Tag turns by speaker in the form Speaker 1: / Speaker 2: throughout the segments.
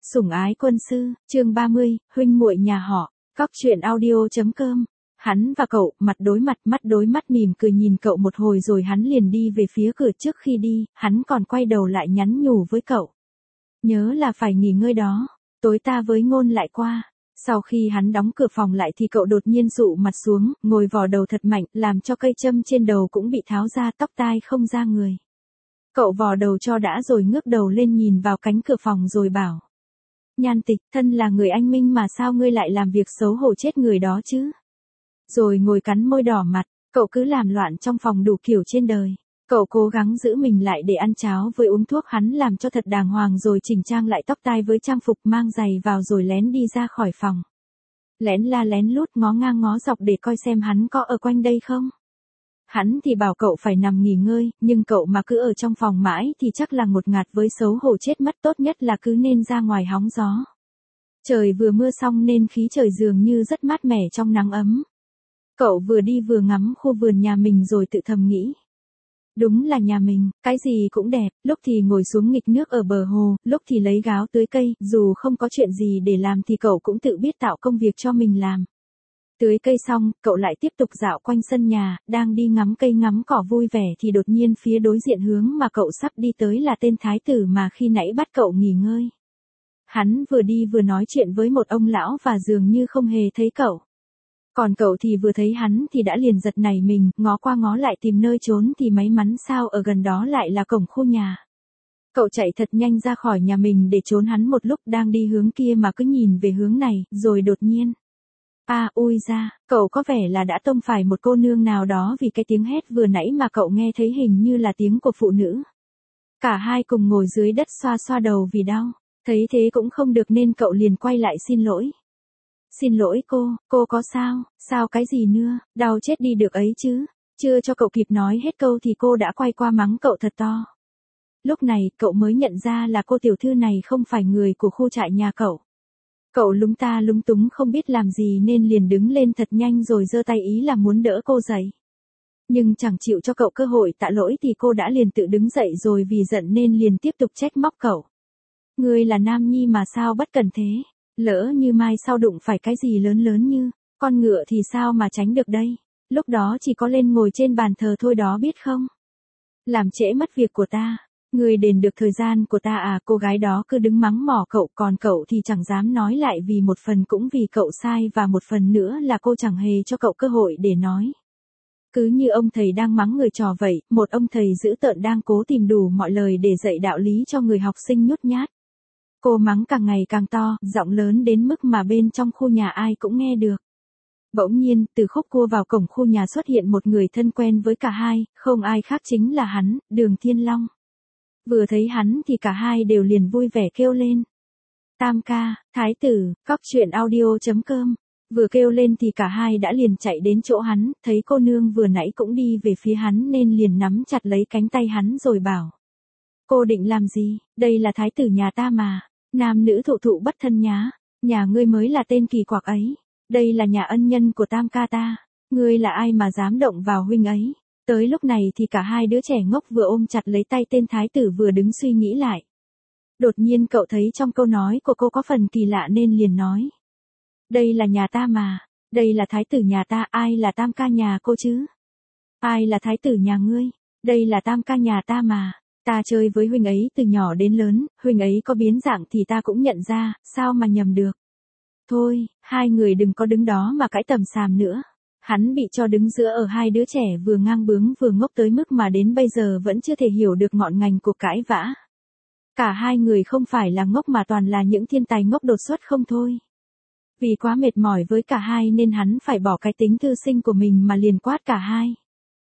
Speaker 1: Sủng ái quân sư, chương 30, huynh muội nhà họ, Cóc truyện audio.com. Hắn và cậu, mặt đối mặt, mắt đối mắt mỉm cười nhìn cậu một hồi rồi hắn liền đi về phía cửa. Trước khi đi, hắn còn quay đầu lại nhắn nhủ với cậu. Nhớ là phải nghỉ ngơi đó, tối ta với Ngôn lại qua. Sau khi hắn đóng cửa phòng lại thì cậu đột nhiên dụ mặt xuống, ngồi vò đầu thật mạnh, làm cho cây châm trên đầu cũng bị tháo ra, tóc tai không ra người. Cậu vò đầu cho đã rồi ngước đầu lên nhìn vào cánh cửa phòng rồi bảo. Nhan Tịch, thân là người anh minh mà sao ngươi lại làm việc xấu hổ chết người đó chứ? Rồi ngồi cắn môi đỏ mặt, cậu cứ làm loạn trong phòng đủ kiểu trên đời. Cậu cố gắng giữ mình lại để ăn cháo với uống thuốc, hắn làm cho thật đàng hoàng rồi chỉnh trang lại tóc tai với trang phục, mang giày vào rồi lén đi ra khỏi phòng. Lén la lén lút ngó ngang ngó dọc để coi xem hắn có ở quanh đây không. Hắn thì bảo cậu phải nằm nghỉ ngơi, nhưng cậu mà cứ ở trong phòng mãi thì chắc là ngột ngạt với xấu hổ chết mất, tốt nhất là cứ nên ra ngoài hóng gió. Trời vừa mưa xong nên khí trời dường như rất mát mẻ trong nắng ấm. Cậu vừa đi vừa ngắm khu vườn nhà mình rồi tự thầm nghĩ. Đúng là nhà mình, cái gì cũng đẹp, lúc thì ngồi xuống nghịch nước ở bờ hồ, lúc thì lấy gáo tưới cây, dù không có chuyện gì để làm thì cậu cũng tự biết tạo công việc cho mình làm. Tưới cây xong, cậu lại tiếp tục dạo quanh sân nhà, đang đi ngắm cây ngắm cỏ vui vẻ thì đột nhiên phía đối diện hướng mà cậu sắp đi tới là tên thái tử mà khi nãy bắt cậu nghỉ ngơi. Hắn vừa đi vừa nói chuyện với một ông lão và dường như không hề thấy cậu. Còn cậu thì vừa thấy hắn thì đã liền giật nảy mình, ngó qua ngó lại tìm nơi trốn thì may mắn sao ở gần đó lại là cổng khu nhà. Cậu chạy thật nhanh ra khỏi nhà mình để trốn hắn, một lúc đang đi hướng kia mà cứ nhìn về hướng này, rồi đột nhiên. Ui ra, cậu có vẻ là đã tông phải một cô nương nào đó vì cái tiếng hét vừa nãy mà cậu nghe thấy hình như là tiếng của phụ nữ. Cả hai cùng ngồi dưới đất xoa xoa đầu vì đau, thấy thế cũng không được nên cậu liền quay lại xin lỗi. Xin lỗi cô có sao cái gì nữa, đau chết đi được ấy chứ. Chưa cho cậu kịp nói hết câu thì cô đã quay qua mắng cậu thật to. Lúc này cậu mới nhận ra là cô tiểu thư này không phải người của khu trại nhà cậu. Cậu lúng ta lúng túng không biết làm gì nên liền đứng lên thật nhanh rồi giơ tay ý là muốn đỡ cô dậy. Nhưng chẳng chịu cho cậu cơ hội tạ lỗi thì cô đã liền tự đứng dậy rồi vì giận nên liền tiếp tục trách móc cậu. Ngươi là nam nhi mà sao bất cẩn thế, lỡ như mai sau đụng phải cái gì lớn lớn như con ngựa thì sao mà tránh được đây, lúc đó chỉ có lên ngồi trên bàn thờ thôi đó biết không. Làm trễ mất việc của ta. Người đền được thời gian của ta à? Cô gái đó cứ đứng mắng mỏ cậu, còn cậu thì chẳng dám nói lại, vì một phần cũng vì cậu sai và một phần nữa là cô chẳng hề cho cậu cơ hội để nói. Cứ như ông thầy đang mắng người trò vậy, một ông thầy dữ tợn đang cố tìm đủ mọi lời để dạy đạo lý cho người học sinh nhút nhát. Cô mắng càng ngày càng to, giọng lớn đến mức mà bên trong khu nhà ai cũng nghe được. Bỗng nhiên, từ khúc cua vào cổng khu nhà xuất hiện một người thân quen với cả hai, không ai khác chính là hắn, Đường Thiên Long. Vừa thấy hắn thì cả hai đều liền vui vẻ kêu lên. Tam ca, thái tử, Cóc truyện audio.com. Vừa kêu lên thì cả hai đã liền chạy đến chỗ hắn, thấy cô nương vừa nãy cũng đi về phía hắn nên liền nắm chặt lấy cánh tay hắn rồi bảo. Cô định làm gì, đây là thái tử nhà ta mà, nam nữ thụ thụ bất thân nhá, nhà ngươi mới là tên kỳ quặc ấy, đây là nhà ân nhân của tam ca ta, ngươi là ai mà dám động vào huynh ấy. Tới lúc này thì cả hai đứa trẻ ngốc vừa ôm chặt lấy tay tên thái tử vừa đứng suy nghĩ lại. Đột nhiên cậu thấy trong câu nói của cô có phần kỳ lạ nên liền nói. Đây là nhà ta mà, đây là thái tử nhà ta, ai là tam ca nhà cô chứ? Ai là thái tử nhà ngươi? Đây là tam ca nhà ta mà, ta chơi với huynh ấy từ nhỏ đến lớn, huynh ấy có biến dạng thì ta cũng nhận ra, sao mà nhầm được. Thôi, hai người đừng có đứng đó mà cãi tầm xàm nữa. Hắn bị cho đứng giữa ở hai đứa trẻ vừa ngang bướng vừa ngốc tới mức mà đến bây giờ vẫn chưa thể hiểu được ngọn ngành của cãi vã. Cả hai người không phải là ngốc mà toàn là những thiên tài ngốc đột xuất không thôi. Vì quá mệt mỏi với cả hai nên hắn phải bỏ cái tính thư sinh của mình mà liền quát cả hai.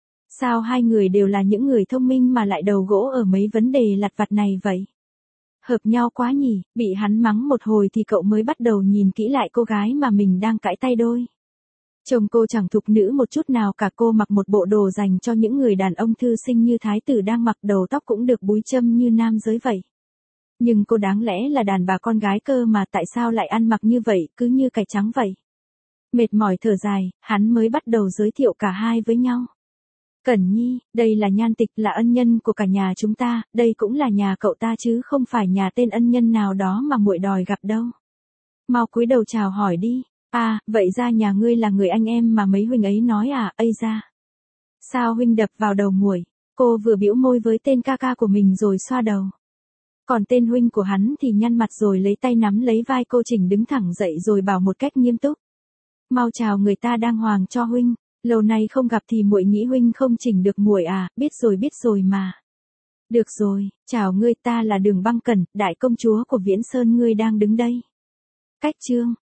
Speaker 1: Sao hai người đều là những người thông minh mà lại đầu gỗ ở mấy vấn đề lặt vặt này vậy? Hợp nhau quá nhỉ, bị hắn mắng một hồi thì cậu mới bắt đầu nhìn kỹ lại cô gái mà mình đang cãi tay đôi. Trông cô chẳng thục nữ một chút nào cả, cô mặc một bộ đồ dành cho những người đàn ông thư sinh như thái tử đang mặc, đầu tóc cũng được búi châm như nam giới vậy. Nhưng cô đáng lẽ là đàn bà con gái cơ mà tại sao lại ăn mặc như vậy, cứ như cải trắng vậy. Mệt mỏi thở dài, hắn mới bắt đầu giới thiệu cả hai với nhau. Cẩn Nhi, đây là Nhan Tịch, là ân nhân của cả nhà chúng ta, đây cũng là nhà cậu ta chứ không phải nhà tên ân nhân nào đó mà muội đòi gặp đâu. Mau cúi đầu chào hỏi đi. À, vậy ra nhà ngươi là người anh em mà mấy huynh ấy nói à, ây ra. Sao huynh đập vào đầu muội? Cô vừa bĩu môi với tên ca ca của mình rồi xoa đầu. Còn tên huynh của hắn thì nhăn mặt rồi lấy tay nắm lấy vai cô chỉnh đứng thẳng dậy rồi bảo một cách nghiêm túc. Mau chào người ta đang hoàng cho huynh, lâu nay không gặp thì muội nghĩ huynh không chỉnh được muội à, biết rồi mà. Được rồi, chào ngươi, ta là Đường Băng Cẩn, đại công chúa của Viễn Sơn, ngươi đang đứng đây. Cách chương